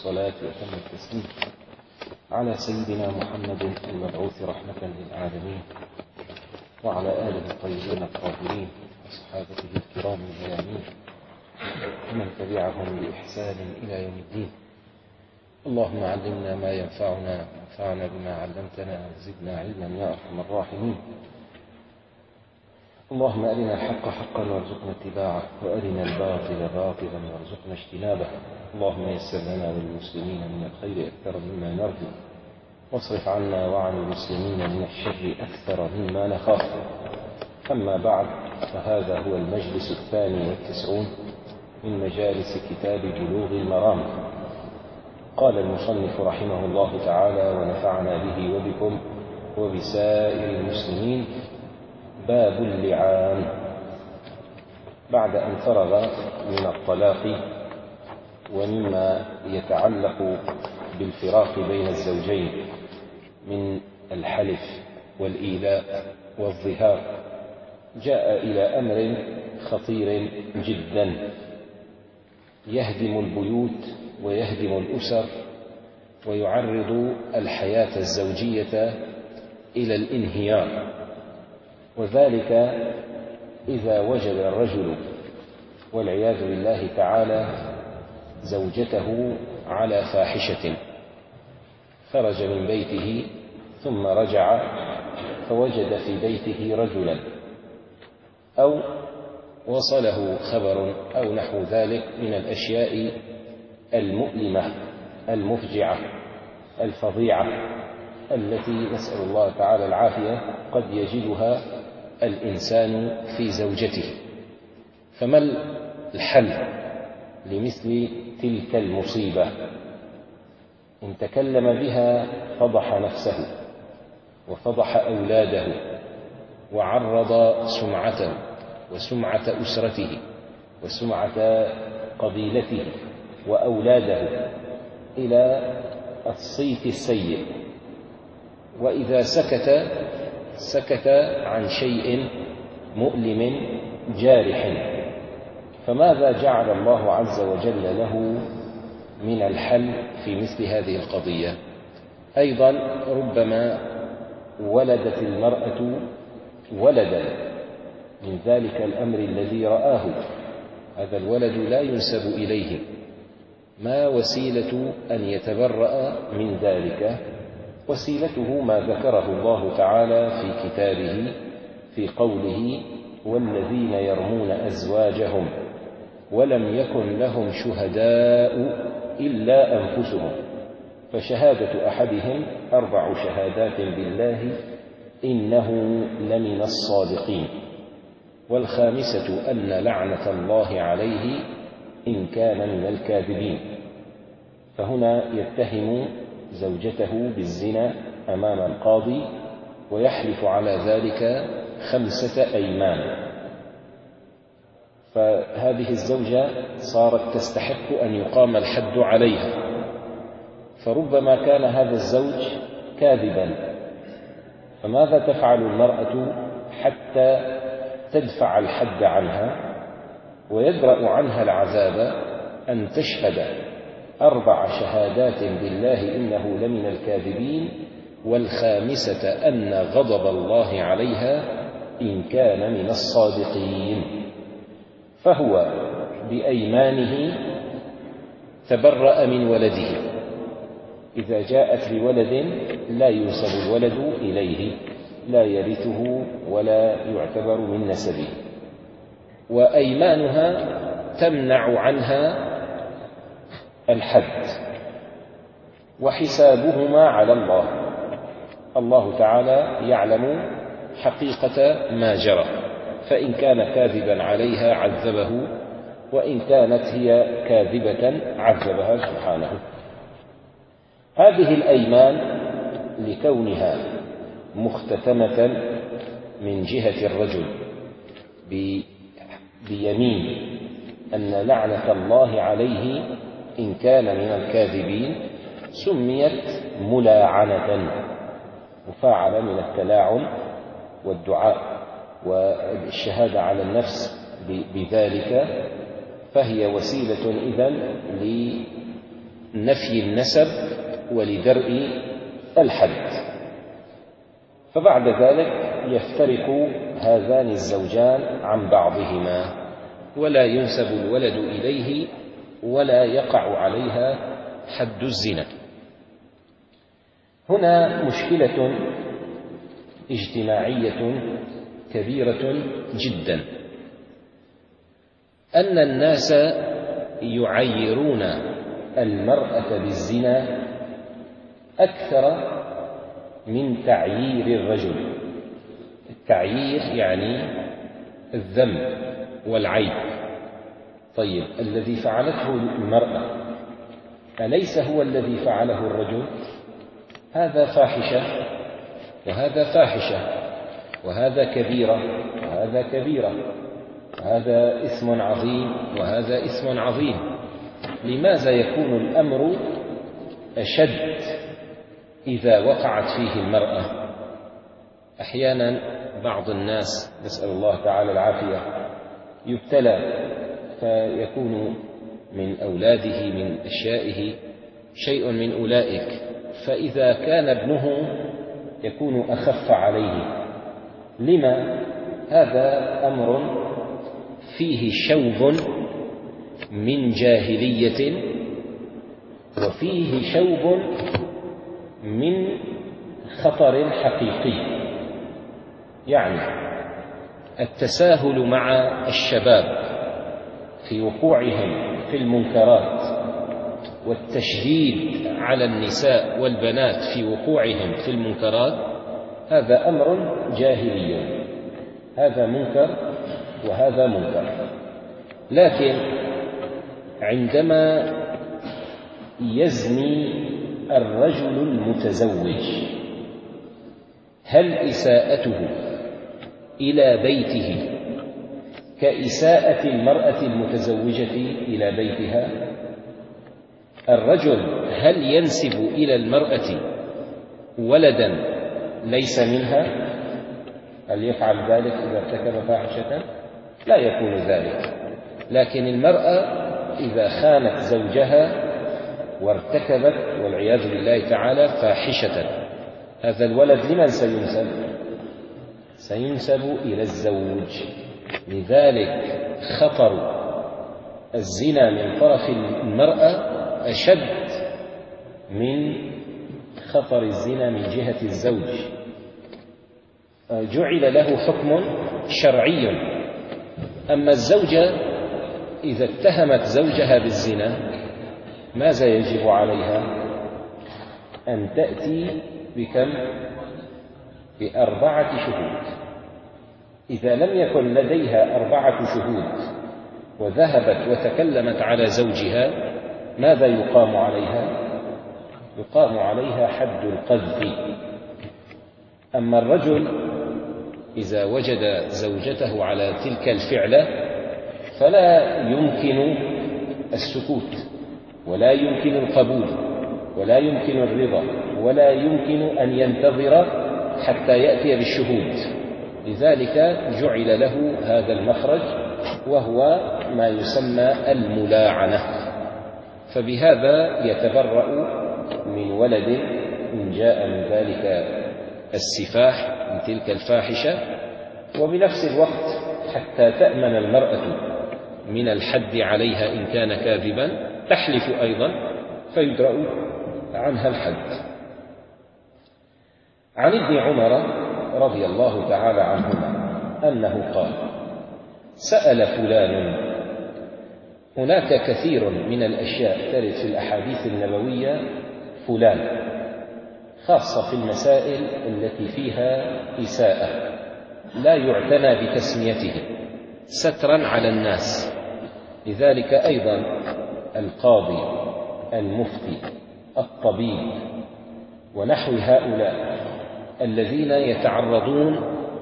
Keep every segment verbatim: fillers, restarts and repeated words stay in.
الصلاة وتم التسليم على سيدنا محمد المبعوث رحمة للعالمين وعلى آله الطيبين الطاهرين وصحابته الكرام الميامين ومن تبعهم بإحسان إلى يوم الدين. اللهم علمنا ما ينفعنا وانفعنا بما علمتنا وزدنا علما يا أرحم الراحمين. اللهم أرنا الحق حقا وارزقنا اتباعه وأرنا الباطل باطلا وارزقنا اجتنابه. اللهم يسر لنا وللمسلمين من الخير أكثر مما نرجو واصرف عنا وعن المسلمين من الشر أكثر مما نخاف. أما بعد، فهذا هو المجلس الثاني والتسعون من مجالس كتاب بلوغ المرام. قال المصنف رحمه الله تعالى ونفعنا به وبكم وبسائر المسلمين: باب اللعان. بعد أن فرغ من الطلاق ومما يتعلق بالفراق بين الزوجين من الحلف والإيلاء والظهار، جاء إلى أمر خطير جدا يهدم البيوت ويهدم الأسر ويعرض الحياة الزوجية إلى الانهيار، وذلك إذا وجد الرجل والعياذ بالله تعالى زوجته على فاحشة، خرج من بيته ثم رجع فوجد في بيته رجلا، أو وصله خبر أو نحو ذلك من الأشياء المؤلمة المفجعة الفظيعة التي نسأل الله تعالى العافية قد يجدها الإنسان في زوجته. فما الحل لمثل تلك المصيبة؟ إن تكلم بها فضح نفسه وفضح أولاده وعرض سمعته وسمعة أسرته وسمعة قبيلته وأولاده إلى الصيت السيء. وإذا سكت سكت عن شيء مؤلم جارح. فماذا جعل الله عز وجل له من الحل في مثل هذه القضية؟ أيضا ربما ولدت المرأة ولدا من ذلك الأمر الذي رآه، هذا الولد لا ينسب إليه، ما وسيلة أن يتبرأ من ذلك؟ وسيلته ما ذكره الله تعالى في كتابه في قوله: والذين يرمون أزواجهم ولم يكن لهم شهداء إلا أنفسهم فشهادة أحدهم أربع شهادات بالله إنه لمن الصادقين والخامسة أن لعنة الله عليه إن كان من الكاذبين. فهنا يتهم زوجته بالزنا أمام القاضي ويحلف على ذلك خمسة أيمان. فهذه الزوجة صارت تستحق أن يقام الحد عليها، فربما كان هذا الزوج كاذبا. فماذا تفعل المرأة حتى تدفع الحد عنها ويدرأ عنها العذاب؟ أن تشهد أربع شهادات بالله إنه لمن الكاذبين والخامسة أن غضب الله عليها إن كان من الصادقين. فهو بأيمانه تبرأ من ولده. إذا جاءت بولد لا ينسب الولد إليه، لا يرثه ولا يعتبر من نسبه. وأيمانها تمنع عنها الحد، وحسابهما على الله. الله تعالى يعلم حقيقة ما جرى، فإن كان كاذبا عليها عذبه، وإن كانت هي كاذبة عذبها سبحانه. هذه الأيمان لكونها مختتمة من جهة الرجل بيمين أن لعنة الله عليه إن كان من الكاذبين سميت ملاعنة، مفاعلة من التلاعن والدعاء والشهادة على النفس بذلك. فهي وسيلة إذن نفي النسب ولدرء الحد. فبعد ذلك يفترق هذان الزوجان عن بعضهما ولا ينسب الولد إليه ولا يقع عليها حد الزنا. هنا مشكلة اجتماعية كبيرة جدا، أن الناس يعيرون المرأة بالزنا أكثر من تعيير الرجل. التعيير يعني الذم والعيب. طيب الذي فعلته المرأة أليس هو الذي فعله الرجل؟ هذا فاحشة وهذا فاحشة، وهذا كبيرة وهذا كبيرة، وهذا إثم عظيم وهذا إثم عظيم. لماذا يكون الأمر أشد إذا وقعت فيه المرأة؟ أحيانا بعض الناس نسأل الله تعالى العافية يبتلى فيكون من أولاده من أشيائه شيء من أولئك، فإذا كان ابنه يكون أخف عليه. لما؟ هذا أمر فيه شوب من جاهلية وفيه شوب من خطر حقيقي. يعني التساهل مع الشباب في وقوعهم في المنكرات والتشديد على النساء والبنات في وقوعهم في المنكرات، هذا أمر جاهلي، هذا منكر وهذا منكر. لكن عندما يزني الرجل المتزوج، هل إساءته إلى بيته كإساءة المرأة المتزوجة إلى بيتها؟ الرجل هل ينسب إلى المرأة ولدا ليس منها؟ هل يفعل ذلك إذا ارتكب فاحشة؟ لا يكون ذلك. لكن المرأة إذا خانت زوجها وارتكبت والعياذ بالله تعالى فاحشة، هذا الولد لمن سينسب؟ سينسب إلى الزوج. لذلك خطر الزنا من طرف المرأة أشد من خطر الزنا من جهة الزوج. جعل له حكم شرعي. أما الزوجة إذا اتهمت زوجها بالزنا ماذا يجب عليها؟ أن تأتي بكم؟ بأربعة شهود. إذا لم يكن لديها أربعة شهود وذهبت وتكلمت على زوجها ماذا يقام عليها؟ يقام عليها حد القذف. أما الرجل إذا وجد زوجته على تلك الفعلة فلا يمكن السكوت ولا يمكن القبول ولا يمكن الرضا ولا يمكن أن ينتظر حتى يأتي بالشهود. لذلك جعل له هذا المخرج وهو ما يسمى الملاعنة. فبهذا يتبرأ من ولد إن جاء من ذلك السفاح من تلك الفاحشة، وبنفس الوقت حتى تأمن المرأة من الحد عليها إن كان كاذبا تحلف أيضا فيدرأ عنها الحد. عن ابن عمر رضي الله تعالى عنهما أنه قال: سأل فلان. هناك كثير من الأشياء ترد في الأحاديث النبوية فلان، خاصة في المسائل التي فيها إساءة لا يعتنى بتسميته سترا على الناس. لذلك أيضا القاضي، المفتي، الطبيب ونحو هؤلاء الذين يتعرضون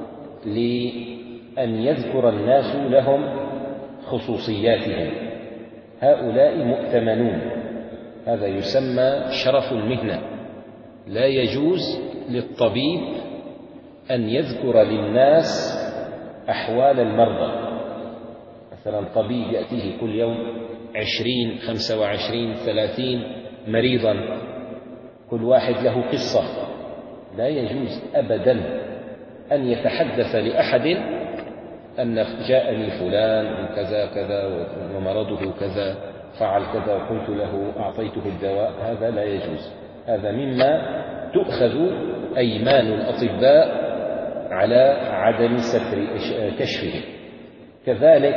لأن يذكر الناس لهم خصوصياتهم، هؤلاء مؤتمنون. هذا يسمى شرف المهنة. لا يجوز للطبيب أن يذكر للناس أحوال المرضى. مثلا طبيب يأتيه كل يوم عشرين خمسة وعشرين ثلاثين مريضا، كل واحد له قصة، لا يجوز أبدا أن يتحدث لأحد أن جاءني فلان كذا كذا ومرضه كذا فعل كذا وقلت له أعطيته الدواء، هذا لا يجوز. هذا مما تؤخذ أيمان الأطباء على عدم ستر كشفه. كذلك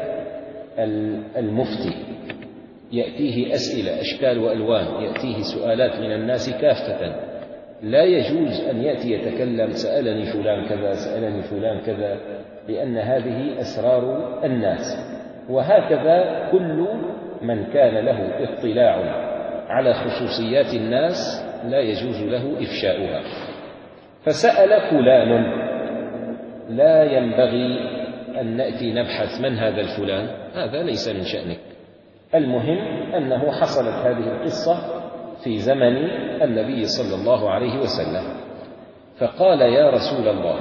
المفتي يأتيه أسئلة أشكال وألوان، يأتيه سؤالات من الناس كافة، لا يجوز أن يأتي يتكلم سألني فلان كذا سألني فلان كذا، لأن هذه أسرار الناس. وهكذا كل من كان له اطلاع على خصوصيات الناس لا يجوز له إفشاؤها. فسأل فلان، لا ينبغي أن نأتي نبحث من هذا الفلان، هذا ليس من شأنك. المهم أنه حصلت هذه القصة في زمن النبي صلى الله عليه وسلم. فقال يا رسول الله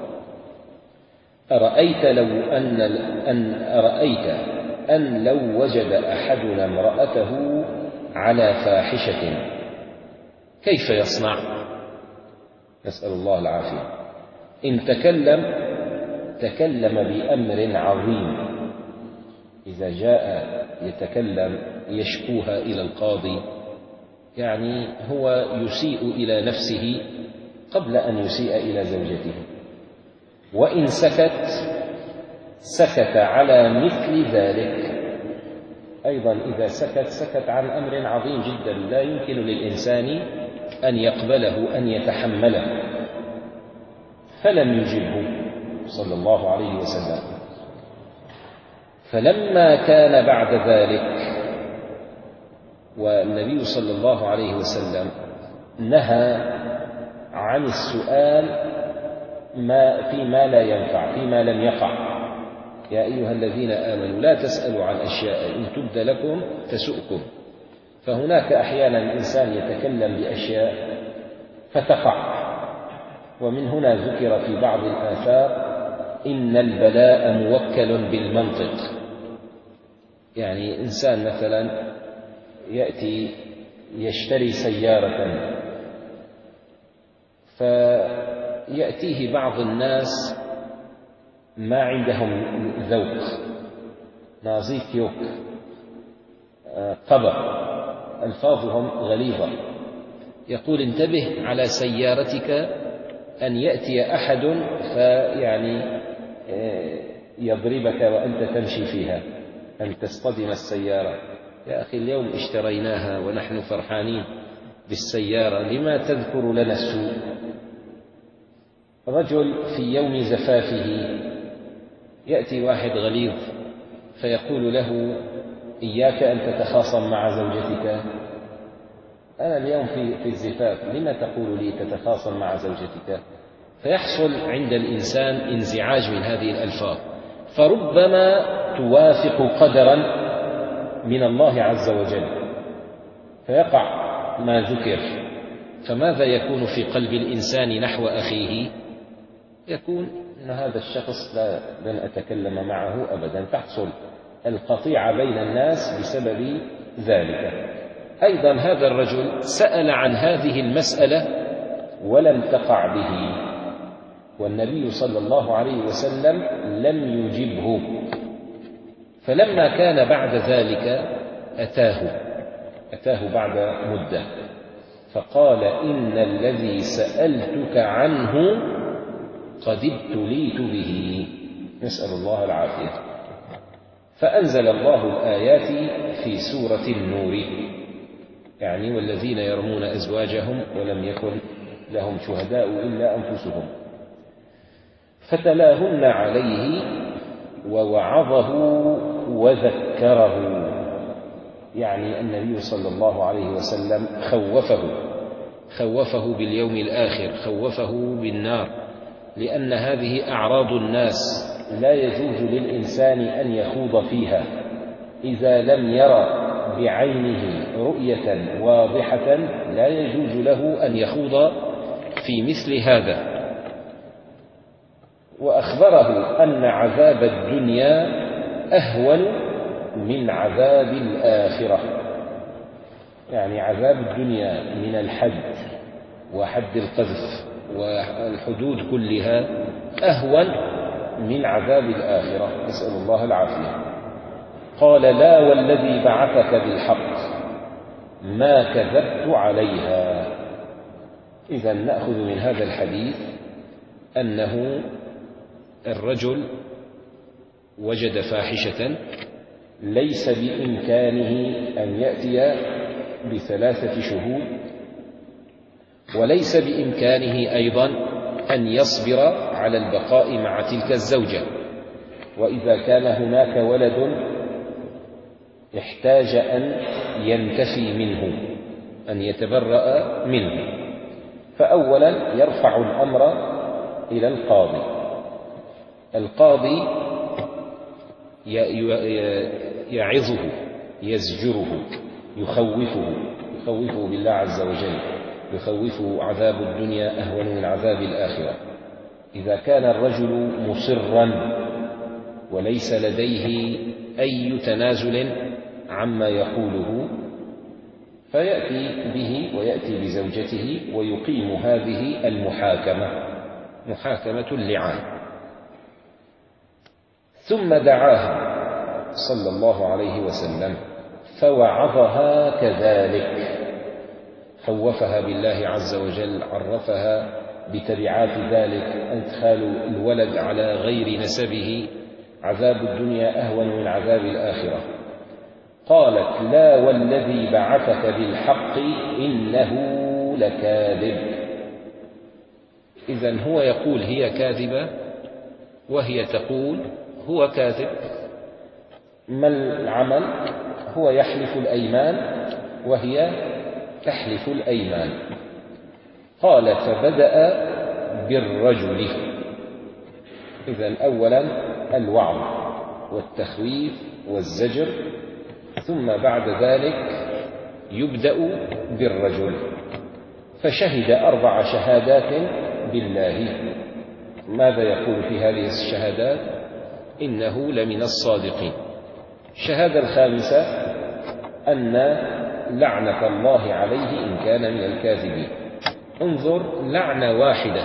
أرأيت لو أن, أن أرأيت أن لو وجد أحدنا امرأته على فاحشة كيف يصنع؟ نسأل الله العافية. إن تكلم تكلم بأمر عظيم، إذا جاء يتكلم يشكوها إلى القاضي، يعني هو يسيء إلى نفسه قبل أن يسيء إلى زوجته. وإن سكت سكت على مثل ذلك أيضا، إذا سكت سكت عن أمر عظيم جدا لا يمكن للإنسان أن يقبله أن يتحمله. فلم يجبه صلى الله عليه وسلم. فلما كان بعد ذلك والنبي صلى الله عليه وسلم نهى عن السؤال ما فيما لا ينفع، فيما لم يقع. يا أيها الذين آمنوا لا تسألوا عن أشياء إن تبد لكم تسؤكم. فهناك أحيانا الإنسان يتكلم بأشياء فتقع، ومن هنا ذكر في بعض الآثار إن البلاء موكل بالمنطق. يعني إنسان مثلا يأتي يشتري سيارة، فيأتيه بعض الناس ما عندهم ذوق، نازيك يوك قبر، ألفاظهم غليظة، يقول انتبه على سيارتك أن يأتي أحد فيعني يضربك وأنت تمشي فيها، أن تصطدم السيارة. يا أخي اليوم اشتريناها ونحن فرحانين بالسيارة، لما تذكر لنا السوء؟ رجل في يوم زفافه يأتي واحد غليظ فيقول له إياك أن تتخاصم مع زوجتك، أنا اليوم في في الزفاف، لما تقول لي تتخاصم مع زوجتك؟ فيحصل عند الإنسان انزعاج من هذه الألفاظ، فربما توافق قدرا من الله عز وجل فيقع ما ذكر. فماذا يكون في قلب الإنسان نحو أخيه؟ يكون أن هذا الشخص لا لن أتكلم معه أبدا، تحصل القطيعة بين الناس بسبب ذلك. أيضا هذا الرجل سأل عن هذه المسألة ولم تقع به، والنبي صلى الله عليه وسلم لم يجبه. فلما كان بعد ذلك أتاه أتاه بعد مدة فقال إن الذي سألتك عنه قد ابتليت به، نسأل الله العافية. فأنزل الله الآيات في سورة النور، يعني والذين يرمون أزواجهم ولم يكن لهم شهداء إلا أنفسهم، فتلاهن عليه ووعظه وذكره. يعني النبي صلى الله عليه وسلم خوفه خوفه باليوم الآخر، خوفه بالنار، لأن هذه أعراض الناس لا يجوز للإنسان أن يخوض فيها إذا لم يرى بعينه رؤية واضحة، لا يجوز له أن يخوض في مثل هذا. وأخبره أن عذاب الدنيا أهون من عذاب الآخرة. يعني عذاب الدنيا من الحد وحد القذف والحدود كلها أهون من عذاب الآخرة، نسأل الله العافية. قال: لا والذي بعثك بالحق ما كذبت عليها. إذا نأخذ من هذا الحديث أنه الرجل وجد فاحشة ليس بإمكانه أن يأتي بثلاثة شهود، وليس بإمكانه أيضا أن يصبر على البقاء مع تلك الزوجة، وإذا كان هناك ولد احتاج أن ينتفي منه، أن يتبرأ منه. فأولا يرفع الأمر إلى القاضي. القاضي يعظه، يزجره، يخوفه يخوفه بالله عز وجل، يخوفه عذاب الدنيا أهون من عذاب الآخرة. إذا كان الرجل مصرا وليس لديه أي تنازل عما يقوله، فيأتي به ويأتي بزوجته ويقيم هذه المحاكمة، محاكمة اللعان. ثم دعاها صلى الله عليه وسلم فوعظها كذلك، خوفها بالله عز وجل، عرفها بتبعات ذلك، إدخال الولد على غير نسبه، عذاب الدنيا أهون من عذاب الآخرة. قالت: لا والذي بعثك بالحق إنه لكاذب. إذن هو يقول هي كاذبة وهي تقول هو كاذب. ما العمل؟ هو يحلف الأيمان وهي تحلف الأيمان. قال: فبدأ بالرجل. إذن أولا الوعظ والتخويف والزجر، ثم بعد ذلك يبدأ بالرجل. فشهد أربع شهادات بالله. ماذا يقول في هذه الشهادات؟ إنه لمن الصادقين. الشهادة الخامسة أن لعنة الله عليه إن كان من الكاذبين. انظر، لعنة واحدة،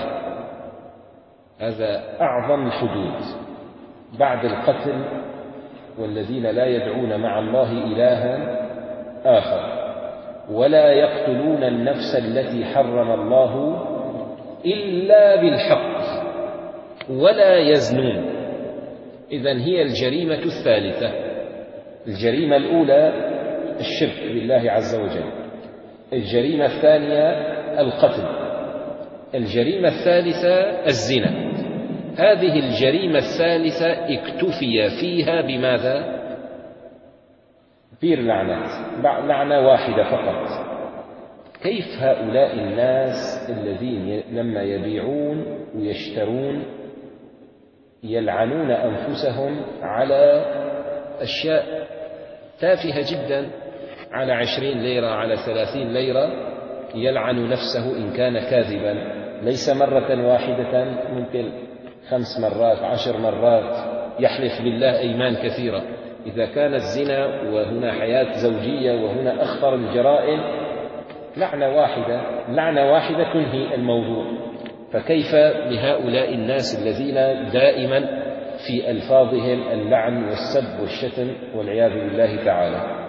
هذا أعظم الحدود بعد القتل، والذين لا يدعون مع الله إلها آخر، ولا يقتلون النفس التي حرم الله إلا بالحق، ولا يزنون. إذن هي الجريمة الثالثة. الجريمة الأولى الشرك بالله عز وجل، الجريمة الثانية القتل، الجريمة الثالثة الزنا. هذه الجريمة الثالثة اكتفي فيها بماذا؟ بير لعنات، لعنة واحدة فقط. كيف هؤلاء الناس الذين لما يبيعون ويشترون يلعنون أنفسهم على أشياء تافهة جدا، على عشرين ليرة، على ثلاثين ليرة، يلعن نفسه إن كان كاذبا، ليس مرة واحدة، ممكن خمس مرات، عشر مرات، يحلف بالله أيمان كثيرة. إذا كان الزنا وهنا حياة زوجية وهنا أخطر الجرائم، لعنة واحدة، لعنة واحدة تنهي الموضوع. فكيف بهؤلاء الناس الذين دائما في ألفاظهم اللعن والسب والشتم والعياذ بالله تعالى.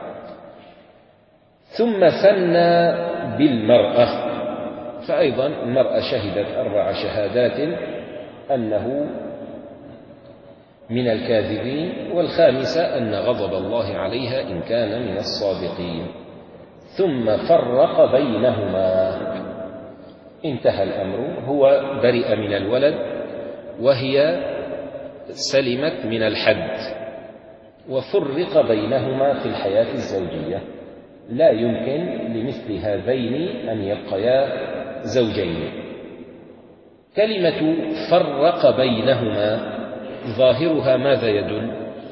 ثم ثنى بالمرأة، فأيضا المرأة شهدت أربع شهادات أنه من الكاذبين، والخامسة أن غضب الله عليها إن كان من الصادقين. ثم فرق بينهما، انتهى الأمر، هو برئ من الولد وهي سلمت من الحد، وفرق بينهما في الحياة الزوجية. لا يمكن لمثل هذين أن يبقيا زوجين. كلمة فرق بينهما ظاهرها ماذا يدل؟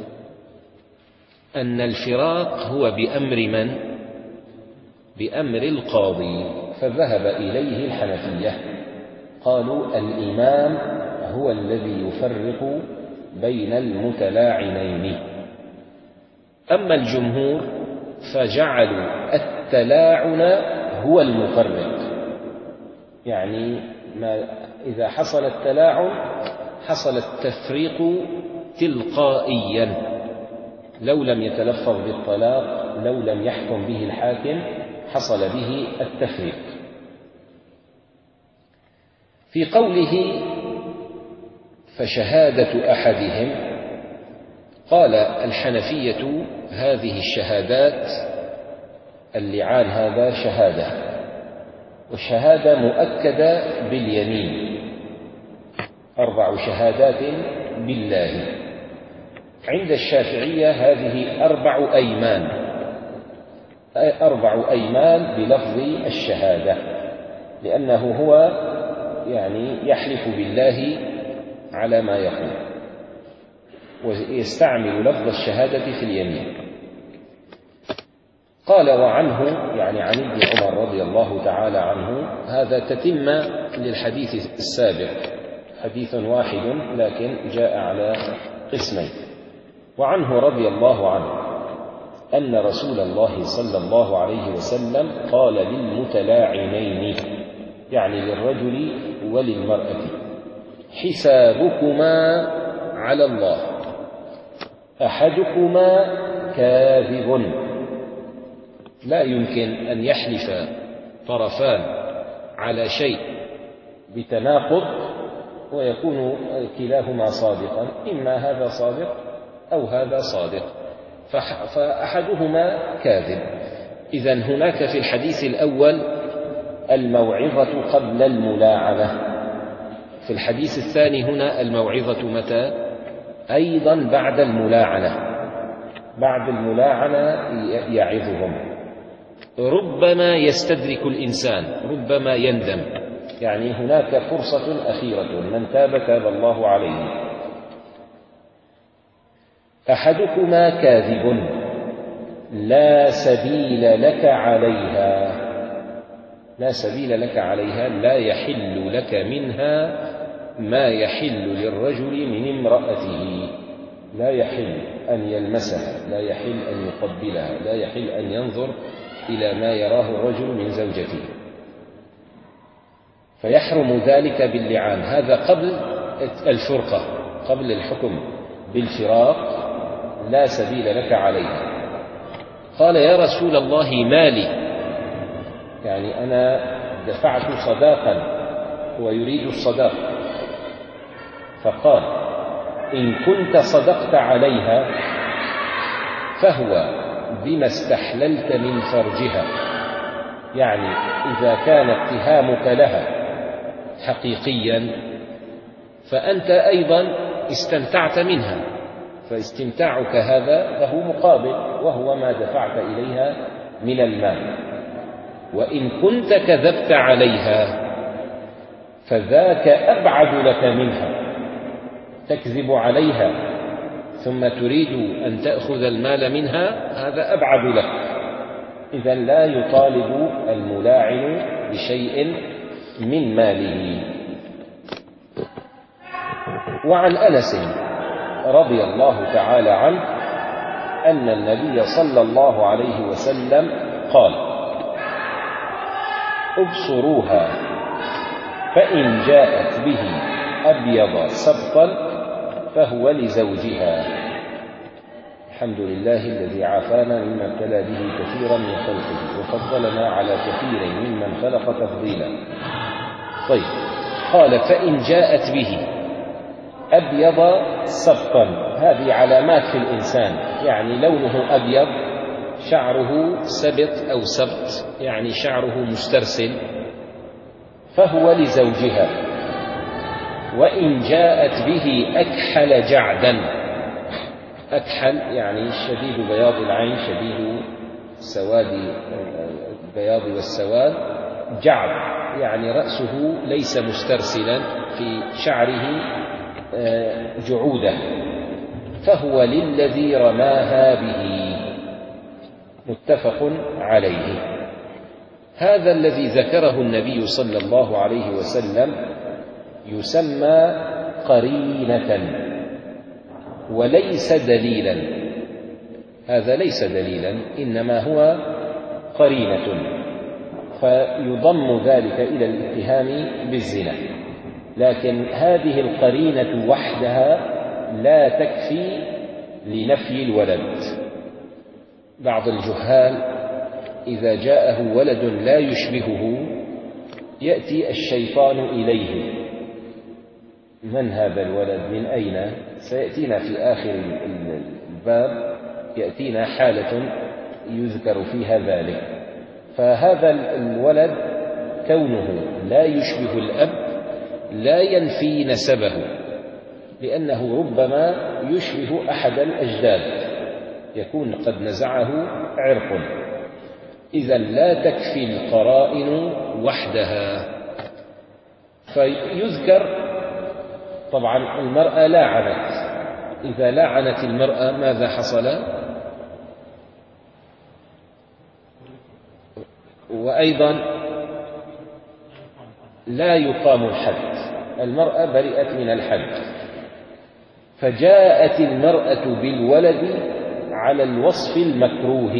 أن الفراق هو بأمر من؟ بأمر القاضي. فذهب إليه الحنفية، قالوا الإمام هو الذي يفرق بين المتلاعنين. أما الجمهور فجعلوا التلاعن هو المفرق، يعني ما إذا حصل التلاعن حصل التفريق تلقائيا، لو لم يتلفظ بالطلاق، لو لم يحكم به الحاكم، حصل به التفريق. في قوله فشهادة أحدهم، قال الحنفية هذه الشهادات، اللعان هذا شهادة، والشهادة مؤكدة باليمين، أربع شهادات بالله. عند الشافعية هذه أربع أيمان، أربع أيمان بلفظ الشهادة، لأنه هو يعني يحلف بالله على ما يقول، ويستعمل لفظ الشهادة في اليمين. قال وعنه، يعني عن ابن عمر رضي الله تعالى عنه، هذا تتمة للحديث السابق، حديث واحد لكن جاء على قسمين. وعنه رضي الله عنه أن رسول الله صلى الله عليه وسلم قال للمتلاعنين، يعني للرجل وللمرأة: حسابكما على الله، أحدكما كاذب. لا يمكن أن يحلف طرفان على شيء بتناقض ويكون كلاهما صادقا، إما هذا صادق أو هذا صادق، فأحدهما كاذب. إذن هناك في الحديث الأول الموعظة قبل الملاعنة، في الحديث الثاني هنا الموعظة متى؟ أيضا بعد الملاعنة، بعد الملاعنة يعظهم. ربما يستدرك الإنسان، ربما يندم، يعني هناك فرصة أخيرة، من تاب تاب الله عليه. أحدكما كاذب لا سبيل لك عليها، لا سبيل لك عليها، لا يحل لك منها ما يحل للرجل من امرأته، لا يحل أن يلمسها، لا يحل أن يقبلها، لا يحل أن ينظر إلى ما يراه الرجل من زوجته، فيحرم ذلك باللعان. هذا قبل الفرقة، قبل الحكم بالفراق، لا سبيل لك عليها. قال يا رسول الله مالي، يعني أنا دفعت صداقا، هو يريد الصداق، فقال إن كنت صدقت عليها فهو بما استحللت من فرجها، يعني إذا كان اتهامك لها حقيقيا فأنت أيضا استمتعت منها، فاستمتاعك هذا له مقابل، وهو ما دفعت إليها من المال. وإن كنت كذبت عليها فذاك أبعد لك منها، تكذب عليها ثم تريد أن تأخذ المال منها، هذا أبعد لك. إذن لا يطالب الملاعن بشيء من ماله. وعن أنس رضي الله تعالى عنه أن النبي صلى الله عليه وسلم قال ابصروها فإن جاءت به أبيض سبطا فهو لزوجها. الحمد لله الذي عافانا مما ابتلى به كثيرا من خلقه وفضلنا على كثير ممن خلق تفضيلا. طيب، قال فإن جاءت به أبيض سبطا، هذه علامات في الإنسان، يعني لونه أبيض، شعره سبط أو سبط، يعني شعره مسترسل، فهو لزوجها. وإن جاءت به أكحل جعدا، أكحل يعني شديد بياض العين، شديد سواد البياض والسواد، جعد يعني رأسه ليس مسترسلا، في شعره جعودة، فهو للذي رماها به، متفق عليه. هذا الذي ذكره النبي صلى الله عليه وسلم يسمى قرينة وليس دليلا، هذا ليس دليلا، إنما هو قرينة، فيضم ذلك إلى الاتهام بالزنا. لكن هذه القرينة وحدها لا تكفي لنفي الولد. بعض الجهال إذا جاءه ولد لا يشبهه يأتي الشيطان إليه: من هذا الولد؟ من أين؟ سيأتينا في آخر الباب، يأتينا حالة يذكر فيها ذلك. فهذا الولد كونه لا يشبه الأب لا ينفي نسبه، لأنه ربما يشبه أحد الأجداد، يكون قد نزعه عرق. إذا لا تكفي القرائن وحدها. فيذكر طبعا المرأة لاعنت، إذا لاعنت المرأة ماذا حصل؟ وأيضا لا يقام الحد، المرأة برئت من الحد. فجاءت المرأة بالولد على الوصف المكروه،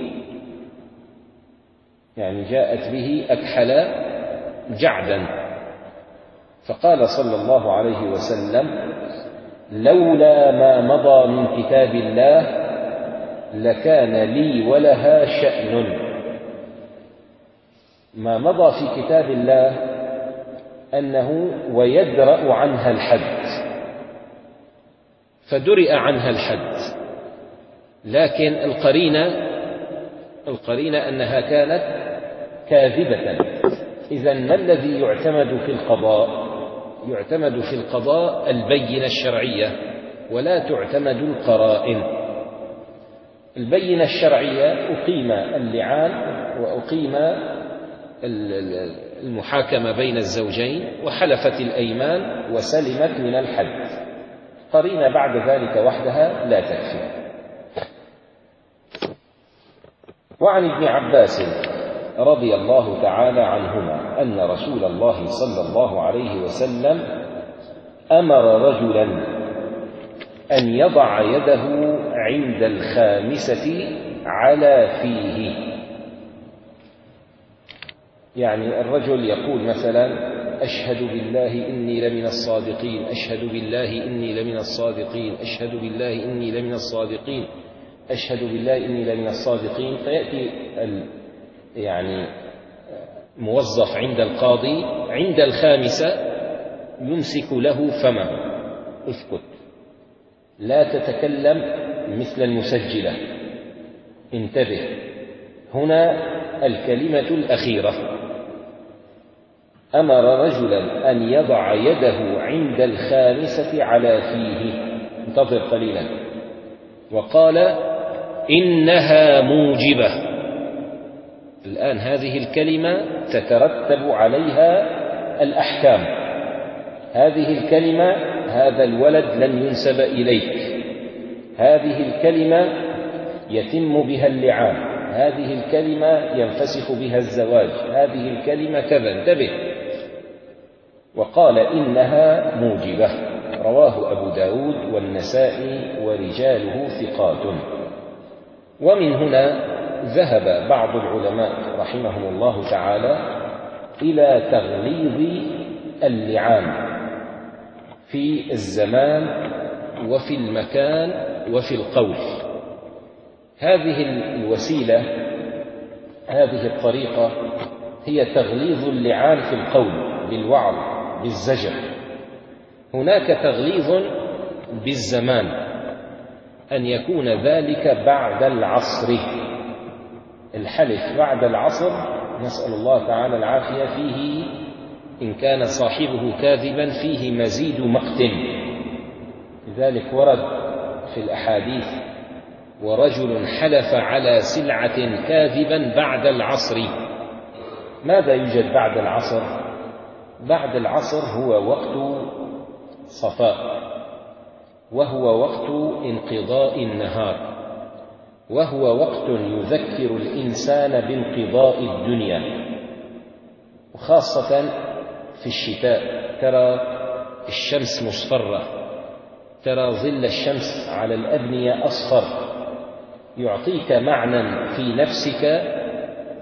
يعني جاءت به أكحل جعدا. فقال صلى الله عليه وسلم: لولا ما مضى من كتاب الله لكان لي ولها شأن. ما مضى في كتاب الله أنه ويدرأ عنها الحد، فدرئ عنها الحد. لكن القرينة القرينة أنها كانت كاذبة. إذن ما الذي يعتمد في القضاء؟ يعتمد في القضاء البينة الشرعية، ولا تعتمد القرائن. البينة الشرعية: أقيم اللعان وأقيم المحاكمة بين الزوجين وحلفت الأيمان وسلمت من الحد. قرينة بعد ذلك وحدها لا تكفي. وعن ابن عباس رضي الله تعالى عنهما أن رسول الله صلى الله عليه وسلم أمر رجلا أن يضع يده عند الخامسة على فيه. يعني الرجل يقول مثلا: أشهد بالله إني لمن الصادقين، أشهد بالله إني لمن الصادقين، أشهد بالله إني لمن الصادقين، أشهد بالله إني لمن الصادقين. فيأتي يعني موظف عند القاضي عند الخامسة يمسك له فمه: اسكت، لا تتكلم مثل المسجلة، انتبه، هنا الكلمة الأخيرة. أمر رجلا أن يضع يده عند الخامسة على فيه، انتظر قليلا، وقال: إنها موجبة. الآن هذه الكلمة تترتب عليها الأحكام. هذه الكلمة: هذا الولد لن ينسب إليك. هذه الكلمة يتم بها اللعان. هذه الكلمة ينفسخ بها الزواج. هذه الكلمة كذا، انتبه. وقال: إنها موجبة. رواه أبو داود والنسائي ورجاله ثقات. ومن هنا ذهب بعض العلماء رحمهم الله تعالى إلى تغليظ اللعان في الزمان وفي المكان وفي القول. هذه الوسيلة، هذه الطريقة هي تغليظ اللعان في القول بالوعظ بالزجر. هناك تغليظ بالزمان، أن يكون ذلك بعد العصر. الحلف بعد العصر نسأل الله تعالى العافية فيه إن كان صاحبه كاذبا فيه مزيد مقت. لذلك ورد في الأحاديث: ورجل حلف على سلعة كاذبا بعد العصر. ماذا يوجد بعد العصر؟ بعد العصر هو وقت صفاء، وهو وقت انقضاء النهار، وهو وقت يذكر الإنسان بانقضاء الدنيا. وخاصة في الشتاء ترى الشمس مصفرة، ترى ظل الشمس على الأبنية أصفر، يعطيك معنى في نفسك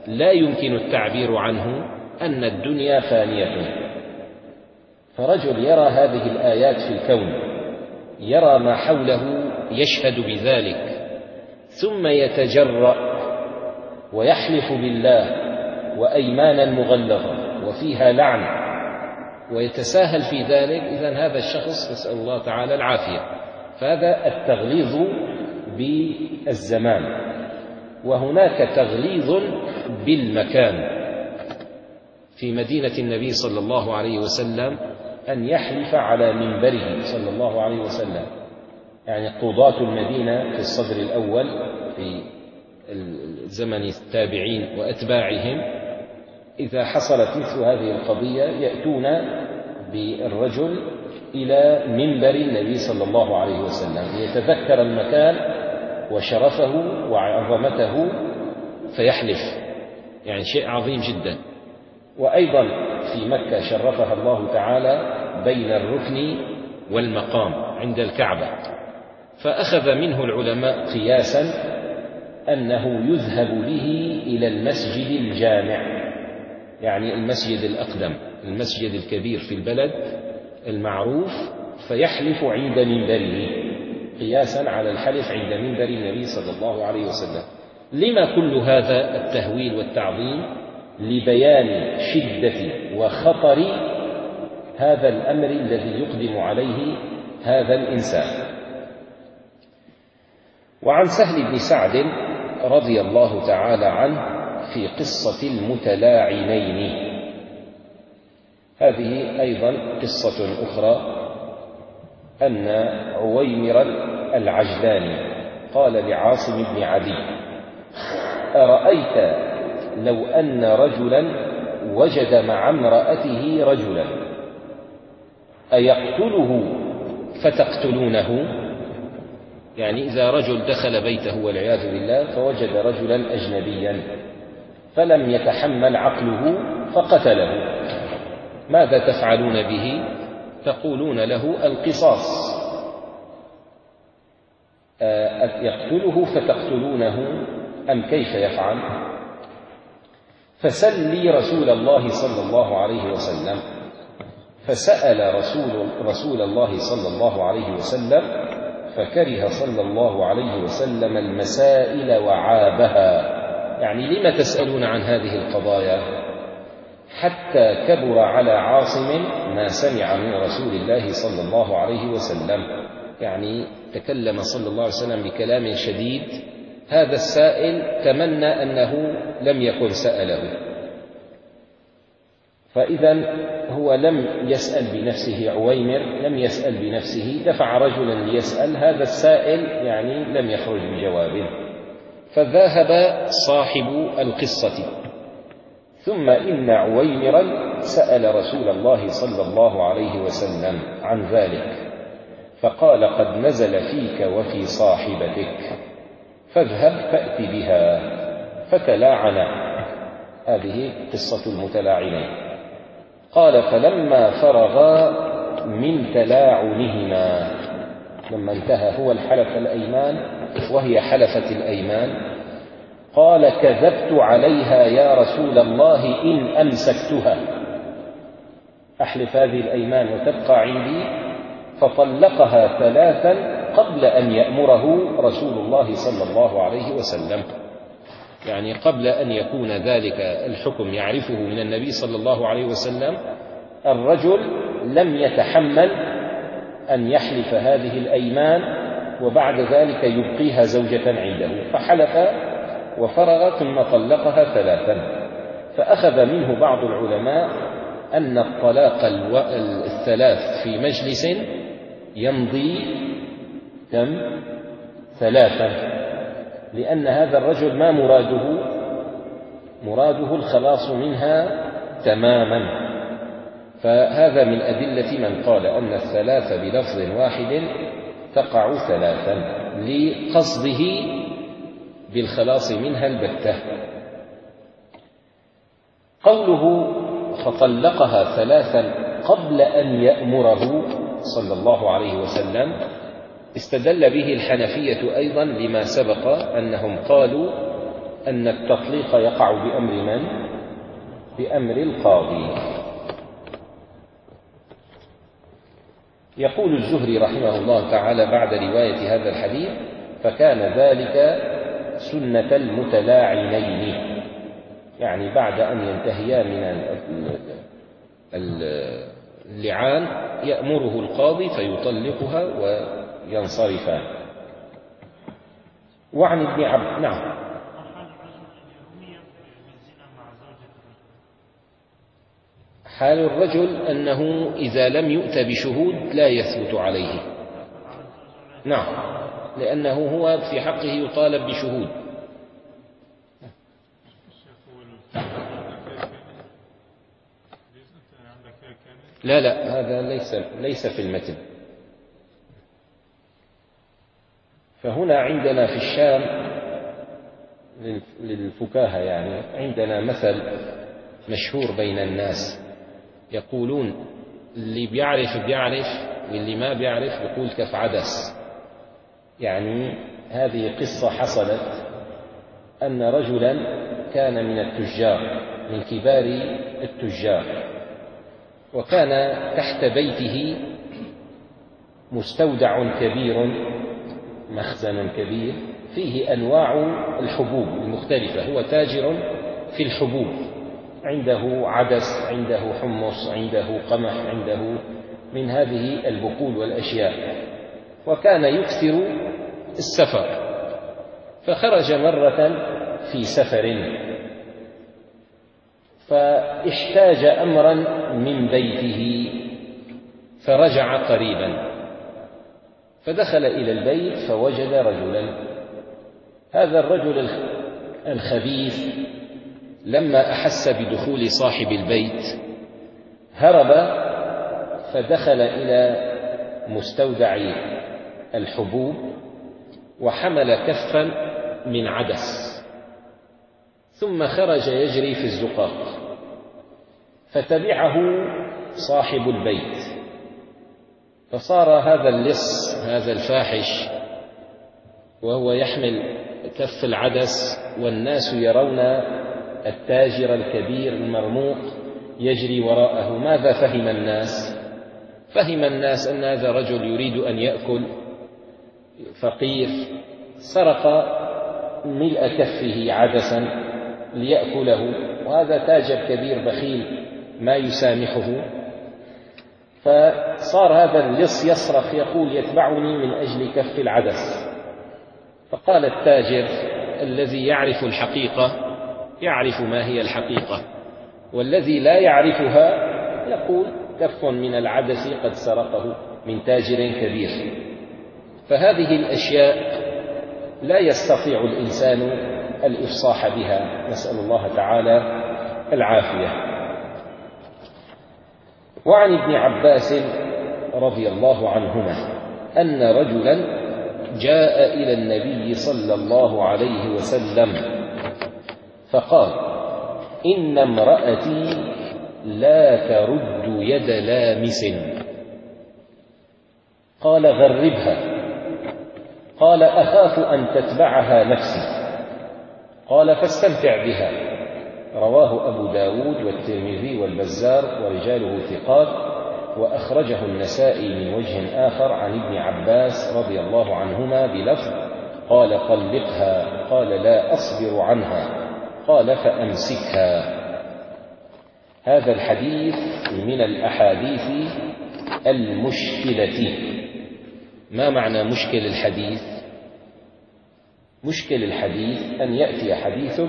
لا يمكن التعبير عنه أن الدنيا فانية. فرجل يرى هذه الآيات في الكون، يرى ما حوله يشهد بذلك، ثم يتجرأ ويحلف بالله وأيمانا مغلظة وفيها لعن ويتساهل في ذلك، إذن هذا الشخص نسأل الله تعالى العافية. فهذا التغليظ بالزمان. وهناك تغليظ بالمكان. في مدينة النبي صلى الله عليه وسلم أن يحلف على منبره صلى الله عليه وسلم، يعني قضاة المدينة في الصدر الأول في زمن التابعين وأتباعهم، إذا حصلت مثل هذه القضية يأتون بالرجل إلى منبر النبي صلى الله عليه وسلم ليتذكر المكان وشرفه وعظمته فيحلف، يعني شيء عظيم جدا. وأيضا في مكة شرفها الله تعالى بين الركن والمقام عند الكعبة، فأخذ منه العلماء قياسا أنه يذهب به إلى المسجد الجامع، يعني المسجد الأقدم، المسجد الكبير في البلد المعروف، فيحلف عند منبره قياسا على الحلف عند منبر النبي صلى الله عليه وسلم. لما كل هذا التهويل والتعظيم؟ لبيان شدة وخطر هذا الأمر الذي يقدم عليه هذا الإنسان. وعن سهل بن سعد رضي الله تعالى عنه في قصة المتلاعنين، هذه أيضا قصة أخرى، أن عويمر العجلاني قال لعاصم بن عدي: أرأيت لو أن رجلا وجد مع امرأته رجلا أيقتله فتقتلونه؟ يعني إذا رجل دخل بيته والعياذ بالله فوجد رجلا أجنبيا فلم يتحمل عقله فقتله، ماذا تفعلون به؟ تقولون له القصاص. يقتله فتقتلونه أم كيف يفعل؟ فسل لي رسول الله صلى الله عليه وسلم. فسأل رسول, رسول الله صلى الله عليه وسلم، فكره صلى الله عليه وسلم المسائل وعابها، يعني لما تسألون عن هذه القضايا؟ حتى كبر على عاصم ما سمع من رسول الله صلى الله عليه وسلم، يعني تكلم صلى الله عليه وسلم بكلام شديد، هذا السائل تمنى أنه لم يكن سأله. فإذا هو لم يسأل بنفسه، عويمر لم يسأل بنفسه، دفع رجلا ليسأل، هذا السائل يعني لم يخرج بجواب. فذهب صاحب القصة، ثم إن عويمرا سأل رسول الله صلى الله عليه وسلم عن ذلك، فقال: قد نزل فيك وفي صاحبتك، فاذهب فأت بها. فتلاعنا، هذه قصة المتلاعنين. قال: فلما فرغا من تلاعنهما، لما انتهى هو الحلف الأيمان وهي حلفت الأيمان، قال: كذبت عليها يا رسول الله إن أمسكتها، أحلف هذه الأيمان وتبقى عندي. فطلقها ثلاثا قبل أن يأمره رسول الله صلى الله عليه وسلم، يعني قبل أن يكون ذلك الحكم يعرفه من النبي صلى الله عليه وسلم، الرجل لم يتحمل أن يحلف هذه الأيمان وبعد ذلك يبقيها زوجة عنده، فحلف وفرغ ثم طلقها ثلاثا. فأخذ منه بعض العلماء أن الطلاق الثلاث في مجلس يمضي كم؟ ثلاثا، لأن هذا الرجل ما مراده مراده الخلاص منها تماما. فهذا من أدلة من قال أن الثلاث بلفظ واحد تقع ثلاثا لقصده بالخلاص منها البتة. قوله فطلقها ثلاثا قبل أن يأمره صلى الله عليه وسلم استدل به الحنفية أيضا لما سبق أنهم قالوا أن التطليق يقع بأمر من؟ بأمر القاضي. يقول الزهري رحمه الله تعالى بعد رواية هذا الحديث: فكان ذلك سنة المتلاعنين، يعني بعد أن ينتهيا من اللعان يأمره القاضي فيطلقها وينصرفان. وعن ابن عبد نعم حال الرجل أنه إذا لم يؤت بشهود لا يثبت عليه. نعم، لأنه هو في حقه يطالب بشهود. لا لا هذا ليس ليس في المتن. فهنا عندنا في الشام للفكاهة يعني عندنا مثل مشهور بين الناس، يقولون اللي بيعرف بيعرف واللي ما بيعرف يقول كف عدس. يعني هذه قصة حصلت أن رجلا كان من التجار، من كبار التجار، وكان تحت بيته مستودع كبير، مخزن كبير فيه أنواع الحبوب المختلفة. هو تاجر في الحبوب، عنده عدس، عنده حمص، عنده قمح، عنده من هذه البقول والأشياء، وكان يكثر السفر. فخرج مرة في سفر فاحتاج أمرا من بيته فرجع قريبا، فدخل إلى البيت فوجد رجلا. هذا الرجل الخبيث لما أحس بدخول صاحب البيت هرب فدخل إلى مستودع الحبوب وحمل كفا من عدس، ثم خرج يجري في الزقاق، فتبعه صاحب البيت، فصار هذا اللص هذا الفاحش وهو يحمل كف العدس والناس يرون التاجر الكبير المرموق يجري وراءه. ماذا فهم الناس؟ فهم الناس أن هذا رجل يريد أن يأكل، فقير، سرق ملء كفه عدسا ليأكله، وهذا تاجر كبير بخيل ما يسامحه. فصار هذا اللص يصرخ يقول: يتبعني من أجل كف العدس. فقال التاجر الذي يعرف الحقيقة يعرف ما هي الحقيقة، والذي لا يعرفها يقول كف من العدس قد سرقه من تاجر كبير. فهذه الأشياء لا يستطيع الإنسان الإفصاح بها، نسأل الله تعالى العافية. وعن ابن عباس رضي الله عنهما أن رجلا جاء إلى النبي صلى الله عليه وسلم فقال: إن امرأتي لا ترد يد لامس. قال: غربها. قال: أخاف أن تتبعها نفسي. قال: فاستمتع بها. رواه أبو داود والترمذي والبزار ورجاله ثقات، وأخرجه النسائي من وجه آخر عن ابن عباس رضي الله عنهما بلفظ: قال: طلقها. قال: لا أصبر عنها. قال: فأمسكها. هذا الحديث من الأحاديث المشكلة. ما معنى مشكل الحديث؟ مشكل الحديث أن يأتي حديث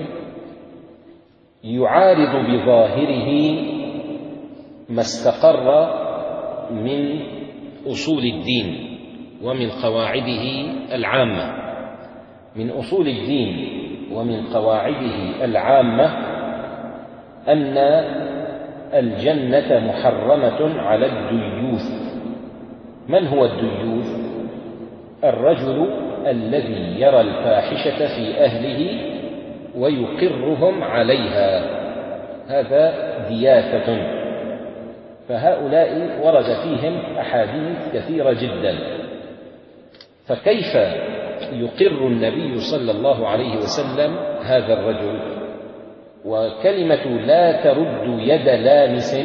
يعارض بظاهره ما استقر من أصول الدين ومن قواعده العامة. من أصول الدين ومن قواعده العامة أن الجنة محرمة على الديوث. من هو الديوث؟ الرجل الذي يرى الفاحشة في أهله ويقرهم عليها، هذا دياثة. فهؤلاء ورد فيهم أحاديث كثيرة جدا، فكيف يقر النبي صلى الله عليه وسلم هذا الرجل. وكلمة لا ترد يد لامس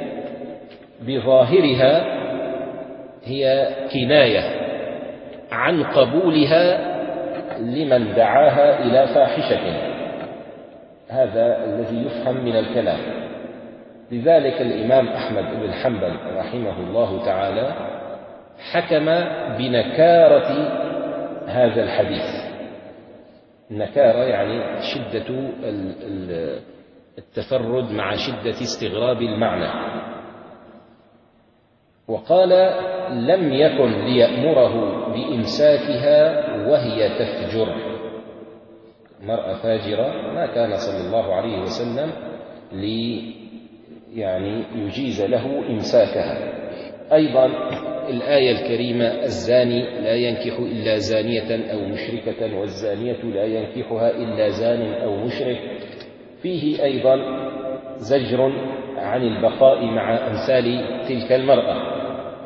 بظاهرها هي كناية عن قبولها لمن دعاها إلى فاحشة، هذا الذي يفهم من الكلام. لذلك الإمام أحمد بن حنبل رحمه الله تعالى حكم بنكارة هذا الحديث. النكارة يعني شدة التفرد مع شدة استغراب المعنى، وقال لم يكن ليأمره بإمساكها وهي تفجر، مرأة فاجرة ما كان صلى الله عليه وسلم لي يعني يجيز له إمساكها. أيضا الآية الكريمة الزاني لا ينكح إلا زانية أو مشركة والزانية لا ينكحها إلا زان أو مشرك، فيه أيضا زجر عن البقاء مع أمثال تلك المرأة.